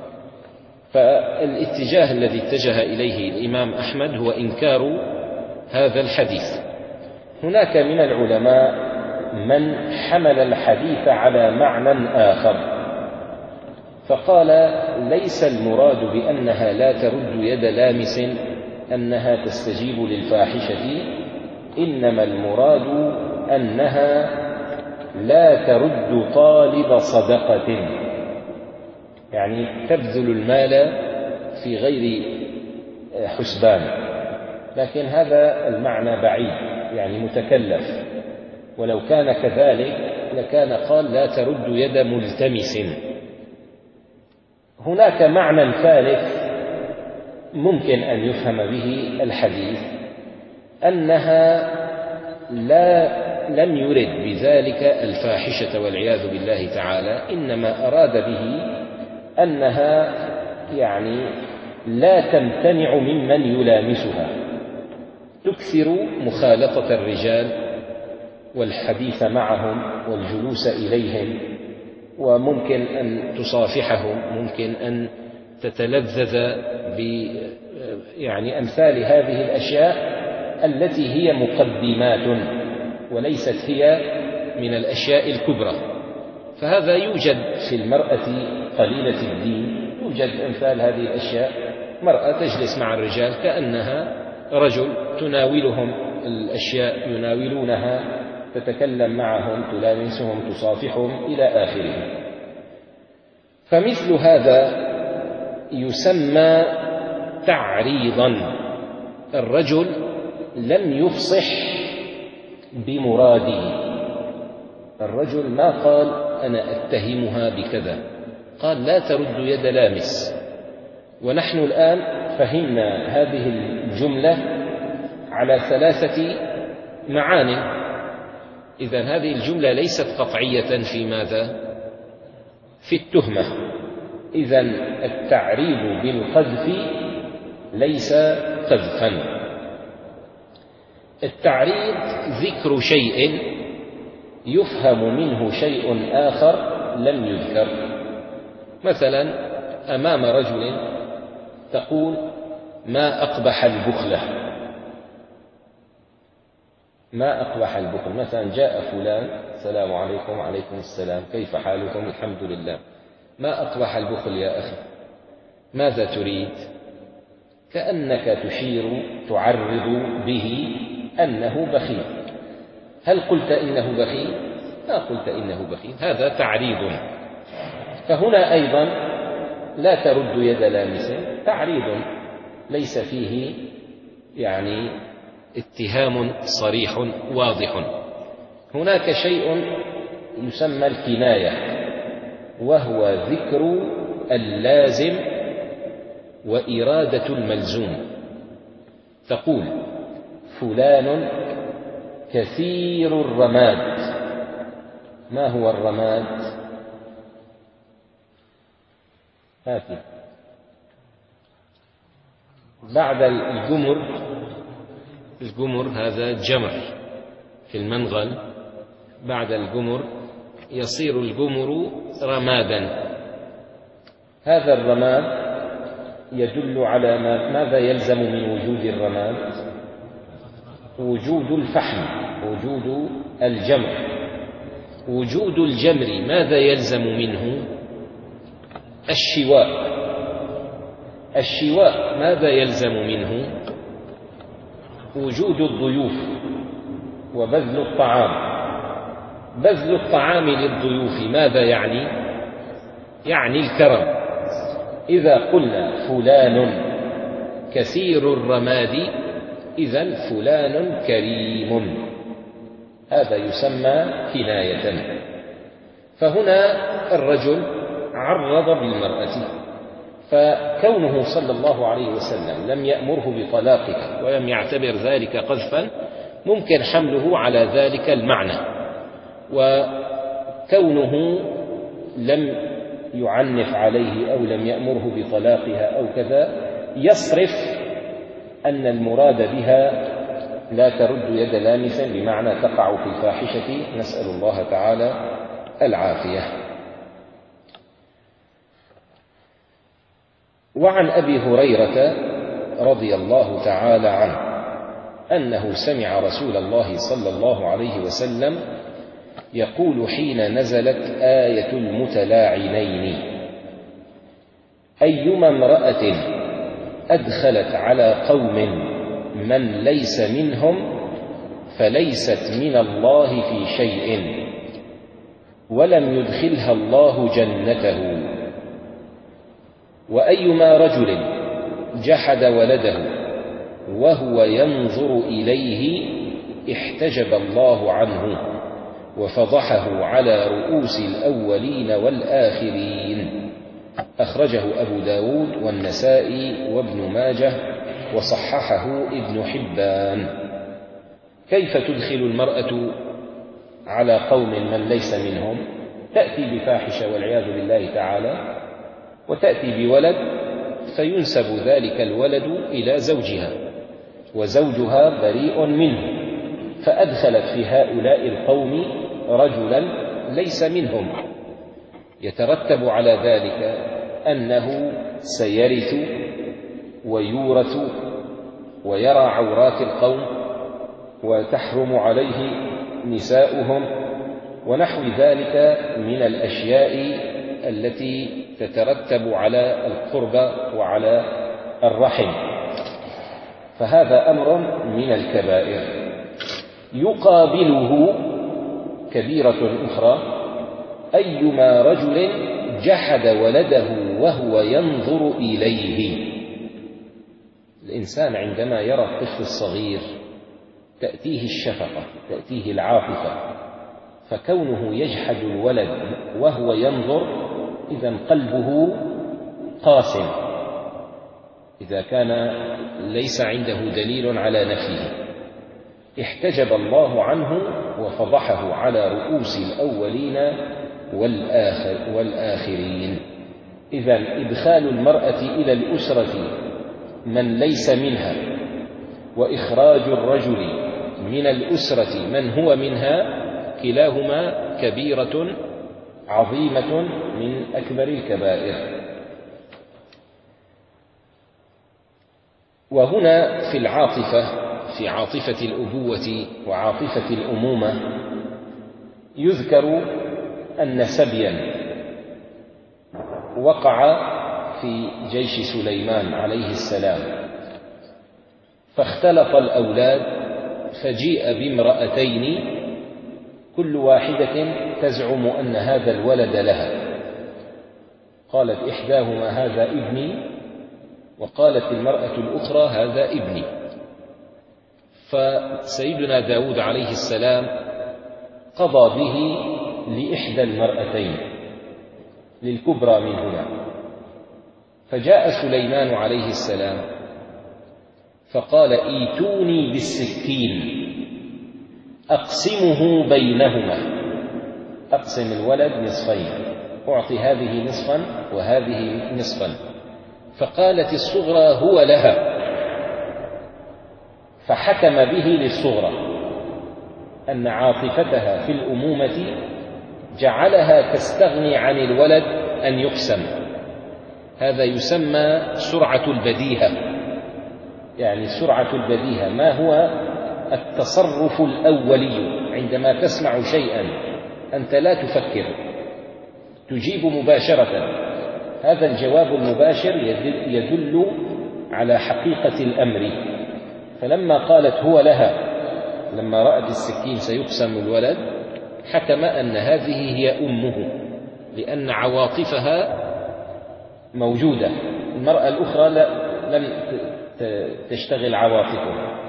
فالاتجاه الذي اتجه إليه الإمام أحمد هو إنكار هذا الحديث. هناك من العلماء من حمل الحديث على معنى آخر، فقال ليس المراد بأنها لا ترد يد لامس أنها تستجيب للفاحشة، إنما المراد أنها لا ترد طالب صدقة، يعني تبذل المال في غير حسبان. لكن هذا المعنى بعيد يعني متكلف، ولو كان كذلك لكان قال لا ترد يد ملتمس. هناك معنى ثالث ممكن أن يفهم به الحديث، أنها لا لم يرد بذلك الفاحشة والعياذ بالله تعالى، إنما أراد به أنها يعني لا تمتنع ممن يلامسها، تكثر مخالطة الرجال والحديث معهم والجلوس إليهم، وممكن أن تصافحهم، ممكن أن تتلذذ ب يعني أمثال هذه الأشياء التي هي مقدمات وليست هي من الأشياء الكبرى. فهذا يوجد في المرأة قليلة الدين، يوجد أمثال هذه الأشياء، مرأة تجلس مع الرجال كأنها رجل، تناولهم الأشياء يناولونها، تتكلم معهم، تلامسهم، تصافحهم إلى آخره. فمثل هذا يسمى تعريضا، الرجل لم يفصح بمراده، الرجل ما قال أنا أتهمها بكذا، قال لا ترد يد لامس. ونحن الآن فهمنا هذه الجملة على ثلاثة معاني. إذن هذه الجملة ليست قطعية في ماذا؟ في التهمة. إذن التعريض بالقذف ليس قذفا. التعريض ذكر شيء يفهم منه شيء آخر لم يذكر. مثلا أمام رجل تقول ما أقبح البخلة، ما أقبح البخل. مثلا جاء فلان السلام عليكم، وعليكم السلام، كيف حالكم؟ الحمد لله. ما أقبح البخل يا أخي، ماذا تريد؟ كأنك تشير تعرض به أنه بخيل. هل قلت إنه بخيل؟ ما قلت إنه بخيل، هذا تعريض. فهنا أيضا لا ترد يد لامس، تعريض ليس فيه يعني اتهام صريح واضح. هناك شيء يسمى الكناية، وهو ذكر اللازم وإرادة الملزوم. تقول فلان كثير الرماد. ما هو الرماد؟ هاتي بعد الجمر، الجمر هذا جمر في المنغل، بعد الجمر يصير الجمر رمادا. هذا الرماد يدل على ماذا يلزم من وجود الرماد؟ وجود الفحم، وجود الجمر. وجود الجمر ماذا يلزم منه؟ الشواء. الشواء ماذا يلزم منه؟ وجود الضيوف وبذل الطعام. بذل الطعام للضيوف ماذا يعني؟ يعني الكرم. إذا قلنا فلان كثير الرماد إذن فلان كريم، هذا يسمى كناية. فهنا الرجل عرض بالمرأة، فكونه صلى الله عليه وسلم لم يأمره بطلاقها ولم يعتبر ذلك قذفا ممكن حمله على ذلك المعنى، وكونه لم يعنف عليه أو لم يأمره بطلاقها أو كذا يصرف أن المراد بها لا ترد يد لامس، بمعنى تقع في الفاحشة، نسأل الله تعالى العافية. وعن أبي هريرة رضي الله تعالى عنه أنه سمع رسول الله صلى الله عليه وسلم يقول حين نزلت آية المتلاعنين: أيما امرأة أدخلت على قوم من ليس منهم فليست من الله في شيء، ولم يدخلها الله جنته. وأيما رجل جحد ولده وهو ينظر إليه احتجب الله عنه وفضحه على رؤوس الأولين والآخرين. أخرجه أبو داود والنسائي وابن ماجه وصححه ابن حبان. كيف تدخل المرأة على قوم من ليس منهم؟ تأتي بفاحشة والعياذ بالله تعالى، وتأتي بولد فينسب ذلك الولد إلى زوجها وزوجها بريء منه، فأدخلت في هؤلاء القوم رجلا ليس منهم، يترتب على ذلك أنه سيرث ويورث ويرى عورات القوم وتحرم عليه نساؤهم ونحو ذلك من الأشياء التي تترتب على القربى وعلى الرحم، فهذا أمر من الكبائر. يقابله كبيرة أخرى: أيما رجل جحد ولده وهو ينظر إليه. الإنسان عندما يرى الطفل الصغير تأتيه الشفقة، تأتيه العاطفة، فكونه يجحد الولد وهو ينظر إذن قلبه قاسٍ، إذا كان ليس عنده دليل على نفيه. احتجب الله عنه وفضحه على رؤوس الأولين والآخر والآخرين. إذن إدخال المرأة إلى الأسرة من ليس منها وإخراج الرجل من الأسرة من هو منها كلاهما كبيرة عظيمة من أكبر الكبائر. وهنا في العاطفة، في عاطفة الأبوة وعاطفة الأمومة، يذكر أن سبيا وقع في جيش سليمان عليه السلام، فاختلط الأولاد، فجيء بامرأتين كل واحدة تزعم أن هذا الولد لها. قالت إحداهما: هذا ابني، وقالت المرأة الأخرى: هذا ابني. فسيدنا داود عليه السلام قضى به لإحدى المرأتين، للكبرى منهما، فجاء سليمان عليه السلام فقال: ايتوني بالسكين أقسمه بينهما، أقسم الولد نصفين، أعطي هذه نصفا وهذه نصفا. فقالت الصغرى: هو لها، فحكم به للصغرى أن عاطفتها في الأمومة جعلها تستغني عن الولد أن يقسم، هذا يسمى سرعة البديهة، يعني سرعة البديهة ما هو التصرف الأولي عندما تسمع شيئا أنت لا تفكر تجيب مباشرة. هذا الجواب المباشر يدل على حقيقة الأمر. فلما قالت هو لها لما رأت السكين سيقسم الولد حكم أن هذه هي أمه، لأن عواطفها موجودة. المرأة الأخرى لم تشتغل عواطفها.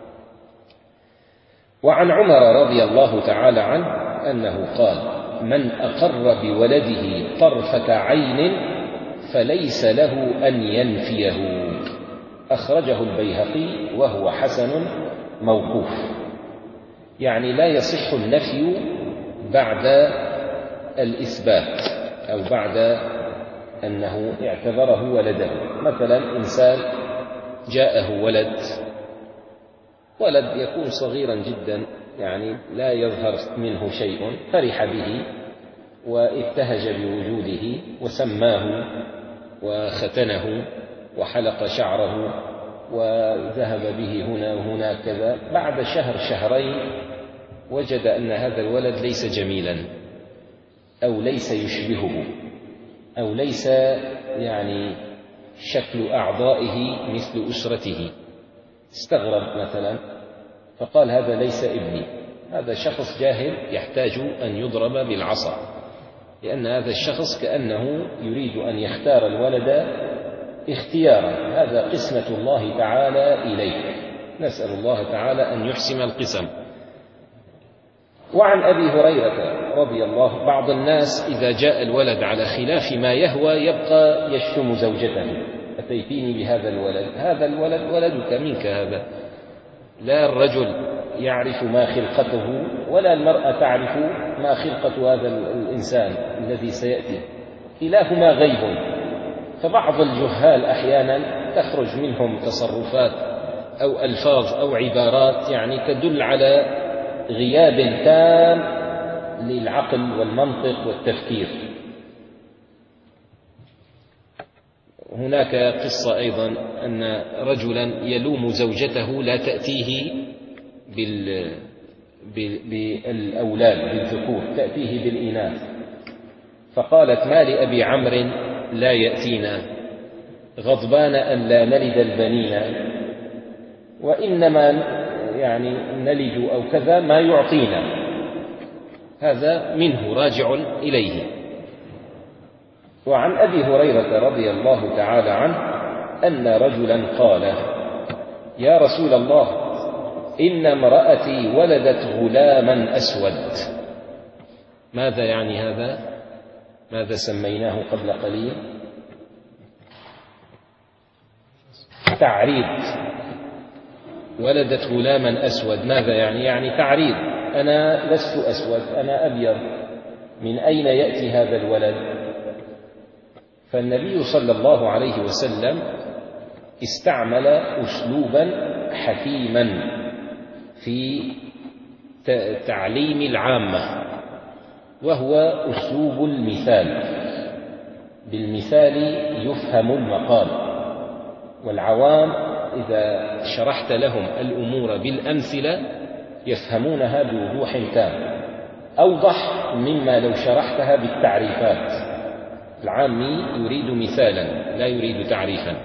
وعن عمر رضي الله تعالى عنه أنه قال: من أقر بولده طرفة عين فليس له أن ينفيه. أخرجه البيهقي وهو حسن موقوف. يعني لا يصح النفي بعد الإثبات أو بعد أنه اعتبره ولده. مثلا إنسان جاءه ولد ولد يكون صغيرا جدا، يعني لا يظهر منه شيء، فرح به وابتهج بوجوده وسماه وختنه وحلق شعره وذهب به هنا وهنا كذا. بعد شهر شهرين وجد أن هذا الولد ليس جميلا أو ليس يشبهه أو ليس يعني شكل أعضائه مثل أسرته. استغرب مثلا فقال: هذا ليس ابني. هذا شخص جاهل يحتاج أن يضرب بالعصا، لأن هذا الشخص كأنه يريد أن يختار الولد اختيارا. هذا قسمة الله تعالى إليه، نسأل الله تعالى أن يحسن القسم. وعن أبي هريرة رضي الله، بعض الناس إذا جاء الولد على خلاف ما يهوى يبقى يشتم زوجته: أتيتيني بهذا الولد، هذا الولد ولدك منك هذا. لا الرجل يعرف ما خلقته ولا المرأة تعرف ما خلقة هذا الإنسان الذي سيأتي، كلاهما غيب. فبعض الجهال أحيانا تخرج منهم تصرفات أو ألفاظ أو عبارات يعني تدل على غياب تام للعقل والمنطق والتفكير. هناك قصة أيضا أن رجلا يلوم زوجته لا تأتيه بال... بالأولاد بالذكور، تأتيه بالإناث. فقالت: ما لأبي عمرو لا يأتينا، غضبان أن لا نلد البنين، وإنما يعني نلد أو كذا ما يعطينا. هذا منه راجع إليه. وعن أبي هريرة رضي الله تعالى عنه أن رجلا قال: يا رسول الله، إن امرأتي ولدت غلاما أسود. ماذا يعني هذا؟ ماذا سميناه قبل قليل؟ تعريض. ولدت غلاما أسود، ماذا يعني؟ يعني تعريض، أنا لست أسود، أنا أبيض، من أين يأتي هذا الولد؟ فالنبي صلى الله عليه وسلم استعمل أسلوبا حكيما في تعليم العامة، وهو أسلوب المثال. بالمثال يفهم المقال، والعوام إذا شرحت لهم الأمور بالأمثلة يفهمونها بوضوح تام، أوضح مما لو شرحتها بالتعريفات. العامي يريد مثالا لا يريد تعريفا.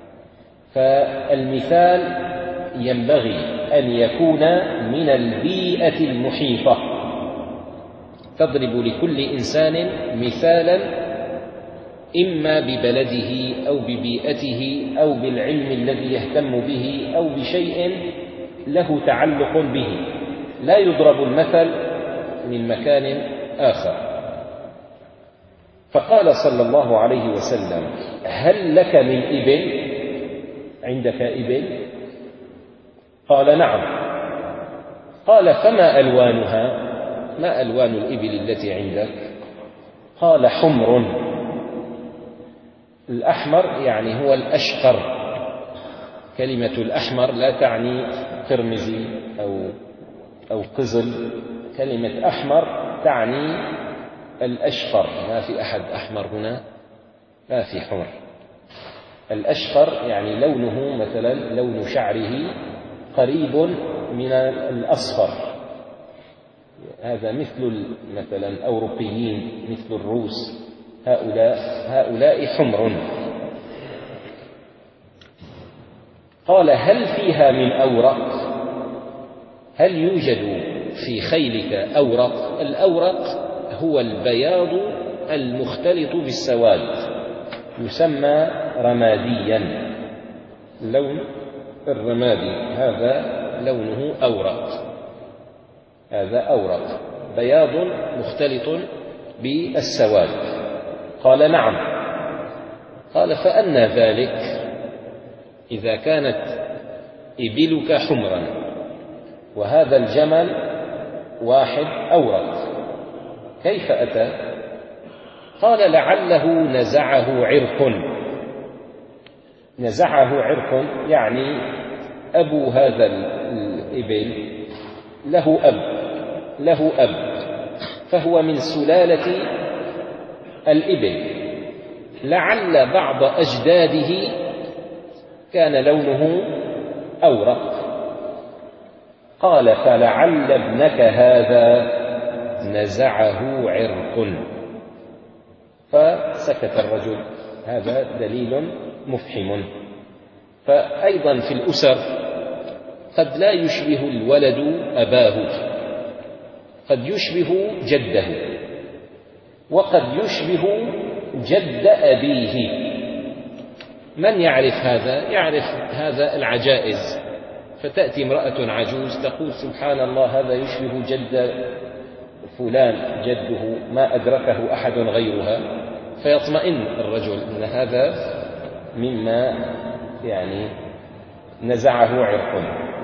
فالمثال ينبغي أن يكون من البيئة المحيطة، تضرب لكل إنسان مثالا إما ببلده أو ببيئته أو بالعلم الذي يهتم به أو بشيء له تعلق به، لا يضرب المثل من مكان آخر. فقال صلى الله عليه وسلم: هل لك من إبل؟ عندك إبل؟ قال: نعم. قال: فما ألوانها؟ ما ألوان الإبل التي عندك؟ قال: حمر. الأحمر يعني هو الأشقر. كلمة الأحمر لا تعني قرمزي أو أو قزل، كلمة أحمر تعني الأشقر. ما في أحد أحمر هنا، ما في حمر. الأشقر يعني لونه مثلا لون شعره قريب من الأصفر، هذا مثل مثلا الأوروبيين مثل الروس، هؤلاء هؤلاء حمر. قال هل فيها من أورق؟ هل يوجد في خيلك أورق؟ الأورق هو البياض المختلط بالسواد، يسمى رماديا، اللون الرمادي هذا لونه أورق، هذا أورق بياض مختلط بالسواد. قال نعم. قال فأنى ذلك إذا كانت إبلك حمرا وهذا الجمل واحد أورق، كيف أتى؟ قال لعله نزعه عرق. نزعه عرق يعني أبو هذا الإبل له أب له أب فهو من سلالة الإبل، لعل بعض أجداده كان لونه أورق. قال فلعل ابنك هذا نزعه عرق. فسكت الرجل، هذا دليل مفحم. فأيضا في الأسر قد لا يشبه الولد أباه، قد يشبه جده، وقد يشبه جد أبيه. من يعرف هذا؟ يعرف هذا العجائز، فتأتي امرأة عجوز تقول سبحان الله هذا يشبه جد فلان جده ما أدركه أحد غيرها، فيطمئن الرجل أن هذا مما يعني نزعه عرق.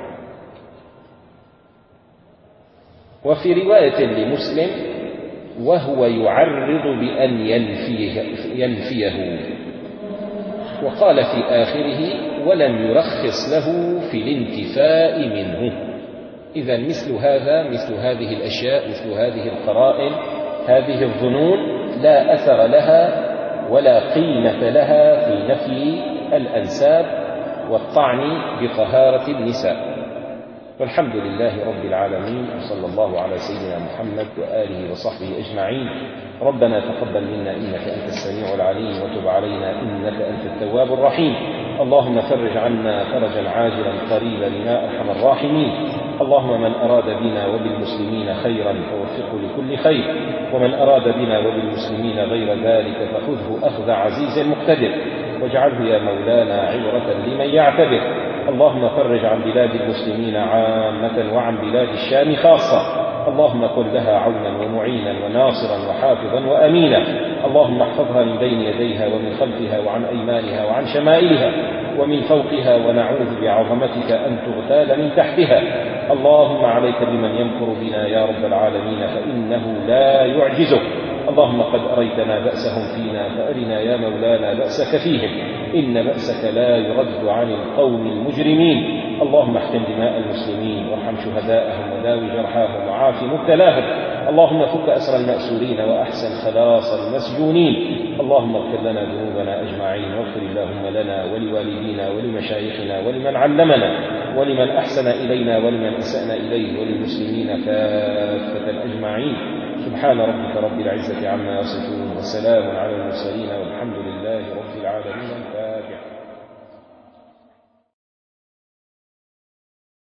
وفي رواية لمسلم وهو يعرض بأن ينفيه, ينفيه وقال في آخره ولم يرخص له في الانتفاء منه. إذا مثل هذا مثل هذه الأشياء مثل هذه القرائن هذه الظنون لا أثر لها ولا قيمة لها في نفي الأنساب والطعن بطهارة النساء. والحمد لله رب العالمين، وصلى الله على سيدنا محمد وآله وصحبه أجمعين. ربنا تقبل منا إنك أنت السميع العليم، وتب علينا إنك أنت التواب الرحيم. اللهم فرج عنا فرجا عاجلا قريبا يا أرحم الراحمين. اللهم من أراد بنا وبالمسلمين خيرا فوفقه لكل خير، ومن أراد بنا وبالمسلمين غير ذلك فخذه أخذ عزيز مقتدر، واجعله يا مولانا عبرة لمن يعتبر. اللهم فرج عن بلاد المسلمين عامة وعن بلاد الشام خاصة. اللهم كن لها عونا ومعينا وناصرا وحافظا وأمينا. اللهم احفظها من بين يديها ومن خلفها وعن أيمانها وعن شمائلها ومن فوقها، ونعوذ بعظمتك أن تغتال من تحتها. اللهم عليك بمن يمكر بنا يا رب العالمين، فإنه لا يعجزك. اللهم قد أريتنا بأسهم فينا، فأرنا يا مولانا بأسك فيهم، إن بأسك لا يرد عن القوم المجرمين. اللهم احقن دماء المسلمين وارحم شهداءهم وداوي جرحاهم وعاف مبتلاهم. اللهم فك أسر المأسورين وأحسن خلاص المسجونين. اللهم اغفر لنا ذنوبنا أجمعين، واغفر اللهم لنا ولوالدينا ولمشايخنا ولمن علمنا ولمن أحسن إلينا ولمن أسأنا إليه وللمسلمين كافة أجمعين. سبحان ربك رب العزة عما يصفون، وسلام على المرسلين، والحمد لله رب العالمين. الفاتحة.